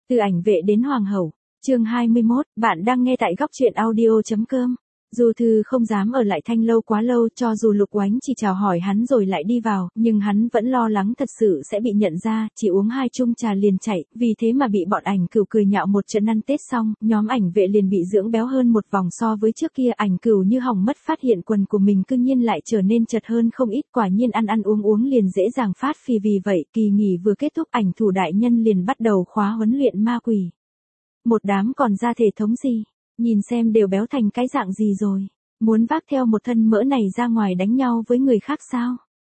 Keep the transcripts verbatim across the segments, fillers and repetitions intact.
Từ ảnh vệ đến hoàng hậu, chương hai mươi mốt, bạn đang nghe tại góc truyện audio.com. Du Thư không dám ở lại Thanh lâu quá lâu, cho dù Lục Oánh chỉ chào hỏi hắn rồi lại đi vào, nhưng hắn vẫn lo lắng thật sự sẽ bị nhận ra, chỉ uống hai chung trà liền chạy, vì thế mà bị bọn Ảnh Cửu cười nhạo một trận. Ăn Tết xong, nhóm ảnh vệ liền bị dưỡng béo hơn một vòng so với trước kia. Ảnh Cửu như hỏng mất phát hiện quần của mình cư nhiên lại trở nên chật hơn không ít, quả nhiên ăn ăn uống uống liền dễ dàng phát phì. Vì vậy, kỳ nghỉ vừa kết thúc, Ảnh Thủ đại nhân liền bắt đầu khóa huấn luyện ma quỷ. Một đám còn ra thể thống gì, nhìn xem đều béo thành cái dạng gì rồi, muốn vác theo một thân mỡ này ra ngoài đánh nhau với người khác sao?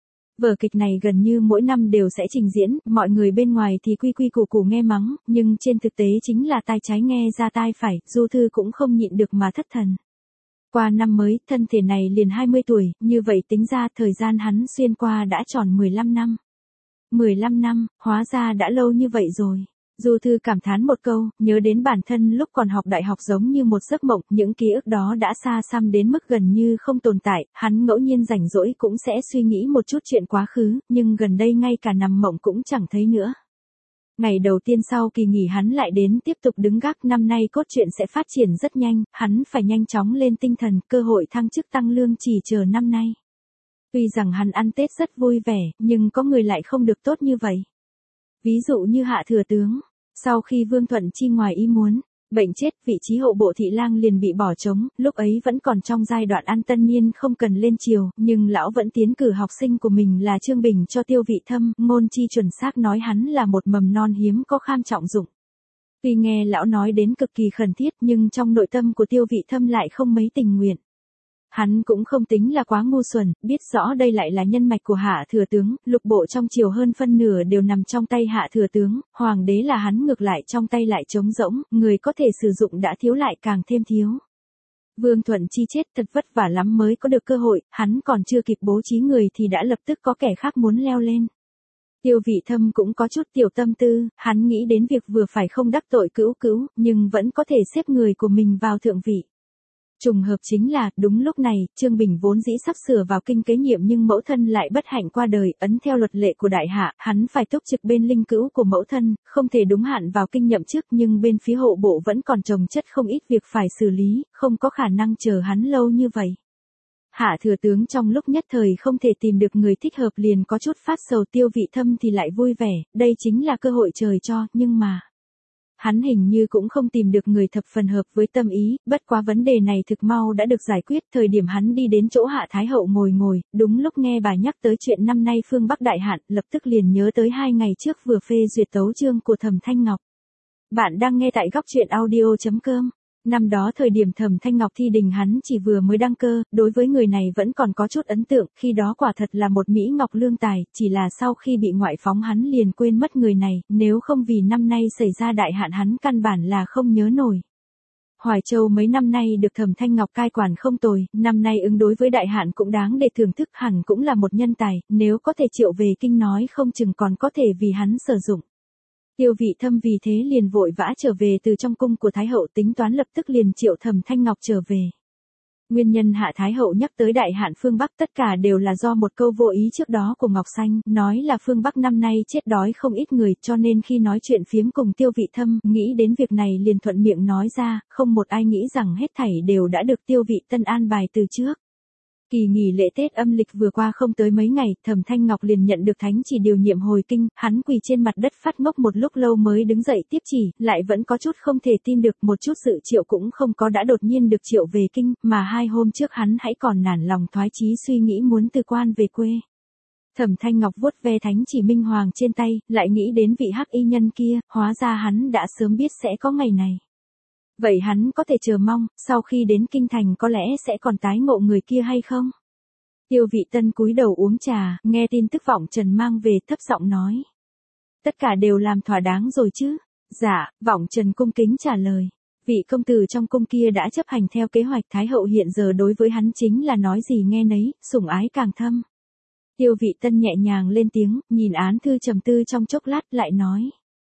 Vở kịch này gần như mỗi năm đều sẽ trình diễn, mọi người bên ngoài thì quy quy củ củ nghe mắng, nhưng trên thực tế chính là tai trái nghe ra tai phải. Du Thư cũng không nhịn được mà thất thần. Qua năm mới, thân thể này liền hai mươi tuổi, như vậy tính ra thời gian hắn xuyên qua đã tròn mười lăm năm. mười lăm năm, hóa ra đã lâu như vậy rồi. Du Thư cảm thán một câu, nhớ đến bản thân lúc còn học đại học giống như một giấc mộng, những ký ức đó đã xa xăm đến mức gần như không tồn tại. Hắn ngẫu nhiên rảnh rỗi cũng sẽ suy nghĩ một chút chuyện quá khứ, nhưng gần đây ngay cả nằm mộng cũng chẳng thấy nữa. Ngày đầu tiên sau kỳ nghỉ hắn lại đến tiếp tục đứng gác. Năm nay cốt truyện sẽ phát triển rất nhanh, hắn phải nhanh chóng lên tinh thần, cơ hội thăng chức tăng lương chỉ chờ năm nay. Tuy rằng hắn ăn Tết rất vui vẻ, nhưng có người lại không được tốt như vậy. Ví dụ như Hạ thừa tướng. Sau khi Vương Thuận Chi ngoài ý muốn, bệnh chết, vị trí hộ bộ thị lang liền bị bỏ trống, lúc ấy vẫn còn trong giai đoạn ăn tân niên không cần lên triều, nhưng lão vẫn tiến cử học sinh của mình là Trương Bình cho Tiêu Vị Thâm, ngôn chi chuẩn xác nói hắn là một mầm non hiếm có kham trọng dụng. Tuy nghe lão nói đến cực kỳ khẩn thiết nhưng trong nội tâm của Tiêu Vị Thâm lại không mấy tình nguyện. Hắn cũng không tính là quá ngu xuẩn, biết rõ đây lại là nhân mạch của Hạ thừa tướng, lục bộ trong triều hơn phân nửa đều nằm trong tay Hạ thừa tướng, hoàng đế là hắn ngược lại trong tay lại trống rỗng, người có thể sử dụng đã thiếu lại càng thêm thiếu. Vương Thuận Chi chết thật vất vả lắm mới có được cơ hội, hắn còn chưa kịp bố trí người thì đã lập tức có kẻ khác muốn leo lên. Tiêu Vị Thâm cũng có chút tiểu tâm tư, hắn nghĩ đến việc vừa phải không đắc tội cữu cữu, nhưng vẫn có thể xếp người của mình vào thượng vị. Trùng hợp chính là, đúng lúc này, Trương Bình vốn dĩ sắp sửa vào kinh kế nhiệm nhưng mẫu thân lại bất hạnh qua đời, ấn theo luật lệ của đại hạ, hắn phải túc trực bên linh cữu của mẫu thân, không thể đúng hạn vào kinh nhậm chức, nhưng bên phía hộ bộ vẫn còn chồng chất không ít việc phải xử lý, không có khả năng chờ hắn lâu như vậy. Hạ thừa tướng trong lúc nhất thời không thể tìm được người thích hợp liền có chút phát sầu. Tiêu Vị Thâm thì lại vui vẻ, đây chính là cơ hội trời cho, nhưng mà hắn hình như cũng không tìm được người thập phần hợp với tâm ý, bất quá vấn đề này thực mau đã được giải quyết. Thời điểm hắn đi đến chỗ Hạ Thái Hậu ngồi ngồi, đúng lúc nghe bà nhắc tới chuyện năm nay phương Bắc đại hạn, lập tức liền nhớ tới hai ngày trước vừa phê duyệt tấu chương của Thẩm Thanh Ngọc. Bạn đang nghe tại góc truyện audio.com. Năm đó thời điểm Thẩm Thanh Ngọc thi đình hắn chỉ vừa mới đăng cơ, đối với người này vẫn còn có chút ấn tượng, khi đó quả thật là một Mỹ Ngọc lương tài, chỉ là sau khi bị ngoại phóng hắn liền quên mất người này, nếu không vì năm nay xảy ra đại hạn hắn căn bản là không nhớ nổi. Hoài Châu mấy năm nay được Thẩm Thanh Ngọc cai quản không tồi, năm nay ứng đối với đại hạn cũng đáng để thưởng thức, hẳn cũng là một nhân tài, nếu có thể triệu về kinh nói không chừng còn có thể vì hắn sử dụng. Tiêu Vị Thâm vì thế liền vội vã trở về từ trong cung của Thái Hậu, tính toán lập tức liền triệu Thẩm Thanh Ngọc trở về. Nguyên nhân Hạ Thái Hậu nhắc tới đại hạn phương Bắc tất cả đều là do một câu vô ý trước đó của Ngọc Xanh, nói là phương Bắc năm nay chết đói không ít người, cho nên khi nói chuyện phiếm cùng Tiêu Vị Thâm, nghĩ đến việc này liền thuận miệng nói ra, không một ai nghĩ rằng hết thảy đều đã được Tiêu Vị Tân an bài từ trước. Kỳ nghỉ lễ Tết âm lịch vừa qua không tới mấy ngày, Thẩm Thanh Ngọc liền nhận được thánh chỉ điều nhiệm hồi kinh, hắn quỳ trên mặt đất phát ngốc một lúc lâu mới đứng dậy tiếp chỉ, lại vẫn có chút không thể tin được, một chút sự triệu cũng không có đã đột nhiên được triệu về kinh, mà hai hôm trước hắn hãy còn nản lòng thoái chí suy nghĩ muốn từ quan về quê. Thẩm Thanh Ngọc vuốt ve thánh chỉ minh hoàng trên tay, lại nghĩ đến vị hắc y nhân kia, hóa ra hắn đã sớm biết sẽ có ngày này. Vậy hắn có thể chờ mong, sau khi đến kinh thành có lẽ sẽ còn tái ngộ người kia hay không? Tiêu Vị Tân cúi đầu uống trà, nghe tin tức Vọng Trần mang về thấp giọng nói. Tất cả đều làm thỏa đáng rồi chứ? Dạ, Vọng Trần cung kính trả lời. Vị công tử trong cung kia đã chấp hành theo kế hoạch, Thái Hậu hiện giờ đối với hắn chính là nói gì nghe nấy, sủng ái càng thâm. Tiêu Vị Tân nhẹ nhàng lên tiếng, nhìn án thư trầm tư trong chốc lát lại nói.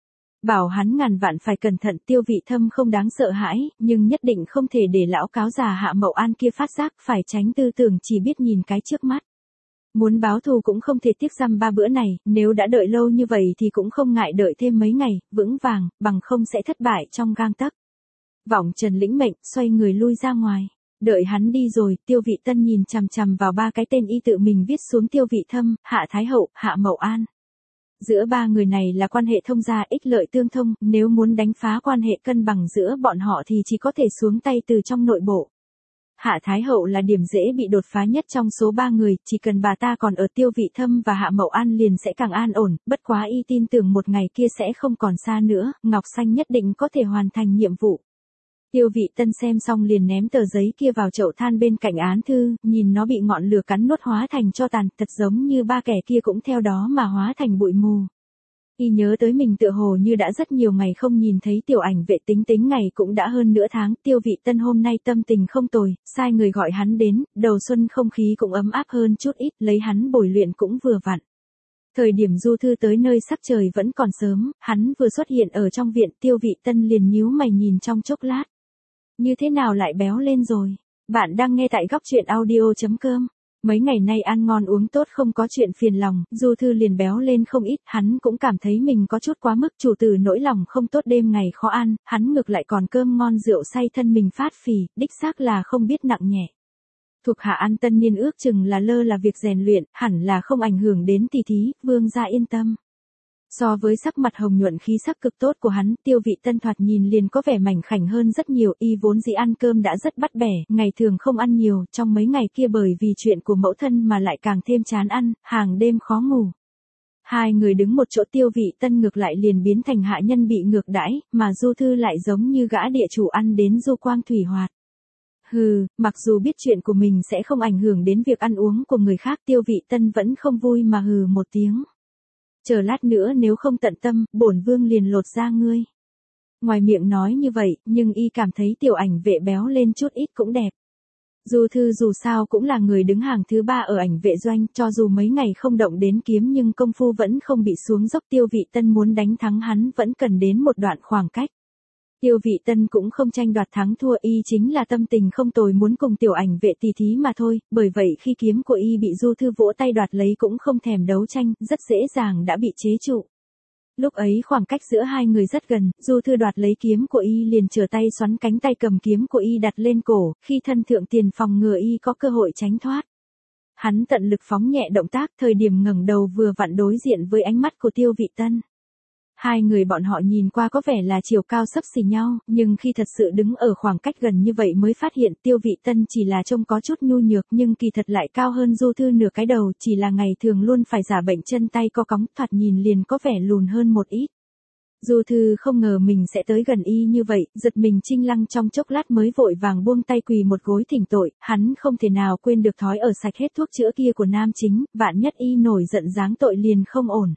Bảo hắn ngàn vạn phải cẩn thận. Tiêu Vị Thâm không đáng sợ hãi, nhưng nhất định không thể để lão cáo già Hạ Mậu An kia phát giác, phải tránh tư tưởng chỉ biết nhìn cái trước mắt. Muốn báo thù cũng không thể tiếc răm ba bữa này, nếu đã đợi lâu như vậy thì cũng không ngại đợi thêm mấy ngày, vững vàng, bằng không sẽ thất bại trong gang tấc. Vọng Trần lĩnh mệnh, xoay người lui ra ngoài. Đợi hắn đi rồi, Tiêu Vị Tân nhìn chằm chằm vào ba cái tên y tự mình viết xuống: Tiêu Vị Thâm, Hạ Thái Hậu, Hạ Mậu An. Giữa ba người này là quan hệ thông gia ích lợi tương thông, nếu muốn đánh phá quan hệ cân bằng giữa bọn họ thì chỉ có thể xuống tay từ trong nội bộ. Hạ Thái Hậu là điểm dễ bị đột phá nhất trong số ba người, chỉ cần bà ta còn ở, Tiêu Vị Thâm và Hạ Mậu An liền sẽ càng an ổn, bất quá y tin tưởng một ngày kia sẽ không còn xa nữa, Ngọc Xanh nhất định có thể hoàn thành nhiệm vụ. Tiêu Vị Tân xem xong liền ném tờ giấy kia vào chậu than bên cạnh án thư, nhìn nó bị ngọn lửa cắn nuốt hóa thành tro tàn, thật giống như ba kẻ kia cũng theo đó mà hóa thành bụi mù. Y nhớ tới mình tựa hồ như đã rất nhiều ngày không nhìn thấy Tiểu Ảnh Vệ, tính tính ngày cũng đã hơn nửa tháng. Tiêu Vị Tân hôm nay tâm tình không tồi, sai người gọi hắn đến, đầu xuân không khí cũng ấm áp hơn chút ít, lấy hắn bồi luyện cũng vừa vặn. Thời điểm Du Thư tới nơi sắc trời vẫn còn sớm, hắn vừa xuất hiện ở trong viện, Tiêu Vị Tân liền nhíu mày nhìn trong chốc lát. Như thế nào lại béo lên rồi? Bạn đang nghe tại góc truyện audio chấm com. Mấy ngày nay ăn ngon uống tốt không có chuyện phiền lòng, Du Thư liền béo lên không ít, hắn cũng cảm thấy mình có chút quá mức, chủ tử nỗi lòng không tốt đêm ngày khó ăn, hắn ngược lại còn cơm ngon rượu say thân mình phát phì, đích xác là không biết nặng nhẹ. Thuộc hạ ăn tân niên ước chừng là lơ là việc rèn luyện, hẳn là không ảnh hưởng đến tỷ thí, vương gia yên tâm. So với sắc mặt hồng nhuận khí sắc cực tốt của hắn, Tiêu Vị Tân thoạt nhìn liền có vẻ mảnh khảnh hơn rất nhiều, y vốn dĩ ăn cơm đã rất bắt bẻ, ngày thường không ăn nhiều, trong mấy ngày kia bởi vì chuyện của mẫu thân mà lại càng thêm chán ăn, hàng đêm khó ngủ. Hai người đứng một chỗ, Tiêu Vị Tân ngược lại liền biến thành hạ nhân bị ngược đãi, mà Du Thư lại giống như gã địa chủ ăn đến du quang thủy hoạt. Hừ, mặc dù biết chuyện của mình sẽ không ảnh hưởng đến việc ăn uống của người khác, Tiêu Vị Tân vẫn không vui mà hừ một tiếng. Chờ lát nữa nếu không tận tâm, bổn vương liền lột da ngươi. Ngoài miệng nói như vậy, nhưng y cảm thấy Tiểu Ảnh Vệ béo lên chút ít cũng đẹp. Du Thư dù sao cũng là người đứng hàng thứ ba ở ảnh vệ doanh, cho dù mấy ngày không động đến kiếm nhưng công phu vẫn không bị xuống dốc. Tiêu Vị Tân muốn đánh thắng hắn vẫn cần đến một đoạn khoảng cách. Tiêu Vị Tân cũng không tranh đoạt thắng thua, y chính là tâm tình không tồi muốn cùng Tiểu Ảnh Vệ tỉ thí mà thôi, bởi vậy khi kiếm của y bị Du Thư vỗ tay đoạt lấy cũng không thèm đấu tranh, rất dễ dàng đã bị chế trụ. Lúc ấy khoảng cách giữa hai người rất gần, Du Thư đoạt lấy kiếm của y liền trở tay xoắn cánh tay cầm kiếm của y đặt lên cổ, khi thân thượng tiền phòng ngừa y có cơ hội tránh thoát. Hắn tận lực phóng nhẹ động tác, thời điểm ngẩng đầu vừa vặn đối diện với ánh mắt của Tiêu Vị Tân. Hai người bọn họ nhìn qua có vẻ là chiều cao xấp xỉ nhau, nhưng khi thật sự đứng ở khoảng cách gần như vậy mới phát hiện Tiêu Vị Tân chỉ là trông có chút nhu nhược nhưng kỳ thật lại cao hơn Du Thư nửa cái đầu, chỉ là ngày thường luôn phải giả bệnh chân tay co cóng, thoạt nhìn liền có vẻ lùn hơn một ít. Du Thư không ngờ mình sẽ tới gần y như vậy, giật mình chinh lăng trong chốc lát mới vội vàng buông tay quỳ một gối thỉnh tội, hắn không thể nào quên được thói ở sạch hết thuốc chữa kia của nam chính, vạn nhất y nổi giận giáng tội liền không ổn.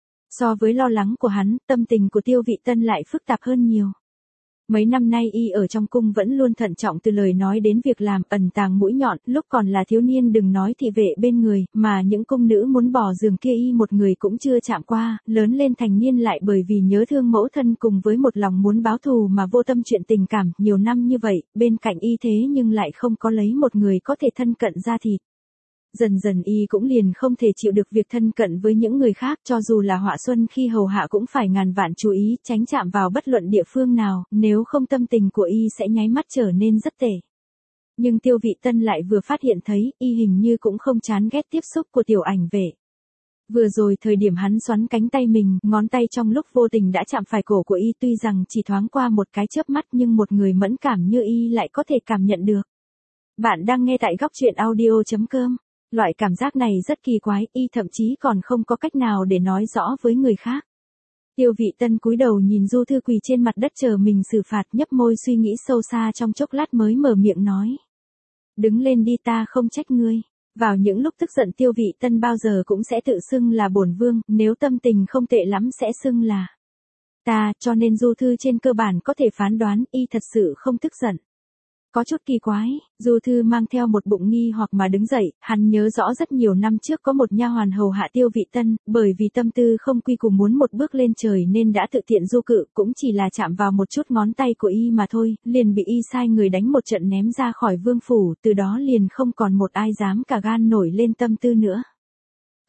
So với lo lắng của hắn, tâm tình của Tiêu Vị Tân lại phức tạp hơn nhiều. Mấy năm nay y ở trong cung vẫn luôn thận trọng từ lời nói đến việc làm, ẩn tàng mũi nhọn, lúc còn là thiếu niên đừng nói thị vệ bên người, mà những cung nữ muốn bỏ giường kia y một người cũng chưa chạm qua, lớn lên thành niên lại bởi vì nhớ thương mẫu thân cùng với một lòng muốn báo thù mà vô tâm chuyện tình cảm, nhiều năm như vậy, bên cạnh y thế nhưng lại không có lấy một người có thể thân cận ra thịt. Dần dần y cũng liền không thể chịu được việc thân cận với những người khác, cho dù là Họa Xuân khi hầu hạ cũng phải ngàn vạn chú ý, tránh chạm vào bất luận địa phương nào, nếu không tâm tình của y sẽ nháy mắt trở nên rất tệ. Nhưng Tiêu Vị Tân lại vừa phát hiện thấy, y hình như cũng không chán ghét tiếp xúc của Tiểu Ảnh Vệ. Vừa rồi thời điểm hắn xoắn cánh tay mình, ngón tay trong lúc vô tình đã chạm phải cổ của y, tuy rằng chỉ thoáng qua một cái chớp mắt nhưng một người mẫn cảm như y lại có thể cảm nhận được. Bạn đang nghe tại góc truyện audio chấm com. Loại cảm giác này rất kỳ quái, y thậm chí còn không có cách nào để nói rõ với người khác. Tiêu Vị Tân cúi đầu nhìn Du Thư quỳ trên mặt đất chờ mình xử phạt, nhấp môi suy nghĩ sâu xa trong chốc lát mới mở miệng nói. Đứng lên đi, ta không trách ngươi. Vào những lúc tức giận Tiêu Vị Tân bao giờ cũng sẽ tự xưng là bổn vương, nếu tâm tình không tệ lắm sẽ xưng là ta, cho nên Du Thư trên cơ bản có thể phán đoán y thật sự không tức giận. Có chút kỳ quái, Du Thư mang theo một bụng nghi hoặc mà đứng dậy, hắn nhớ rõ rất nhiều năm trước có một nha hoàn hầu hạ Tiêu Vị Tân, bởi vì tâm tư không quy củ muốn một bước lên trời nên đã tự tiện du cự, cũng chỉ là chạm vào một chút ngón tay của y mà thôi, liền bị y sai người đánh một trận ném ra khỏi vương phủ, từ đó liền không còn một ai dám cả gan nổi lên tâm tư nữa.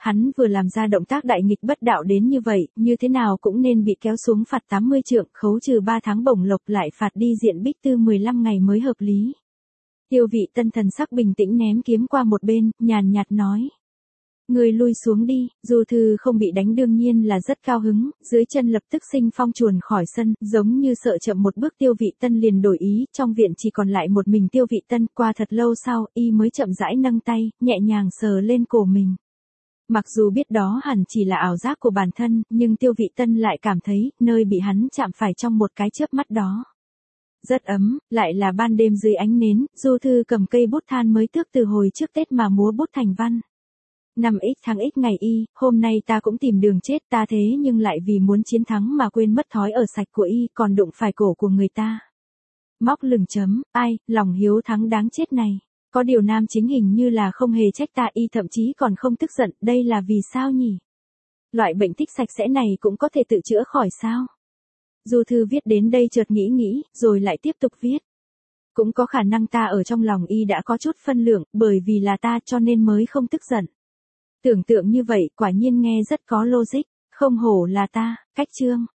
hắn vừa làm ra động tác đại nghịch bất đạo đến như vậy, như thế nào cũng nên bị kéo xuống phạt tám mươi trượng, khấu trừ ba tháng bổng lộc lại phạt đi diện bích tư mười lăm ngày mới hợp lý. Tiêu Vị Tân thần sắc bình tĩnh ném kiếm qua một bên, nhàn nhạt nói. Người lui xuống đi, Du Thư không bị đánh đương nhiên là rất cao hứng, dưới chân lập tức sinh phong chuồn khỏi sân, giống như sợ chậm một bước Tiêu Vị Tân liền đổi ý, trong viện chỉ còn lại một mình Tiêu Vị Tân, qua thật lâu sau, y mới chậm rãi nâng tay, nhẹ nhàng sờ lên cổ mình. Mặc dù biết đó hẳn chỉ là ảo giác của bản thân, nhưng Tiêu Vị Tân lại cảm thấy, nơi bị hắn chạm phải trong một cái chớp mắt đó. Rất ấm, lại là ban đêm dưới ánh nến, Du Thư cầm cây bút than mới tước từ hồi trước Tết mà múa bút thành văn. Năm x tháng x ngày y, hôm nay ta cũng tìm đường chết ta thế nhưng lại vì muốn chiến thắng mà quên mất thói ở sạch của y còn đụng phải cổ của người ta. Móc lửng chấm, ai, lòng hiếu thắng đáng chết này. Có điều nam chính hình như là không hề trách ta y thậm chí còn không tức giận, đây là vì sao nhỉ? Loại bệnh thích sạch sẽ này cũng có thể tự chữa khỏi sao? Du Thư viết đến đây chợt nghĩ nghĩ, rồi lại tiếp tục viết. Cũng có khả năng ta ở trong lòng y đã có chút phân lượng, bởi vì là ta cho nên mới không tức giận. Tưởng tượng như vậy quả nhiên nghe rất có logic, không hổ là ta, cách chương.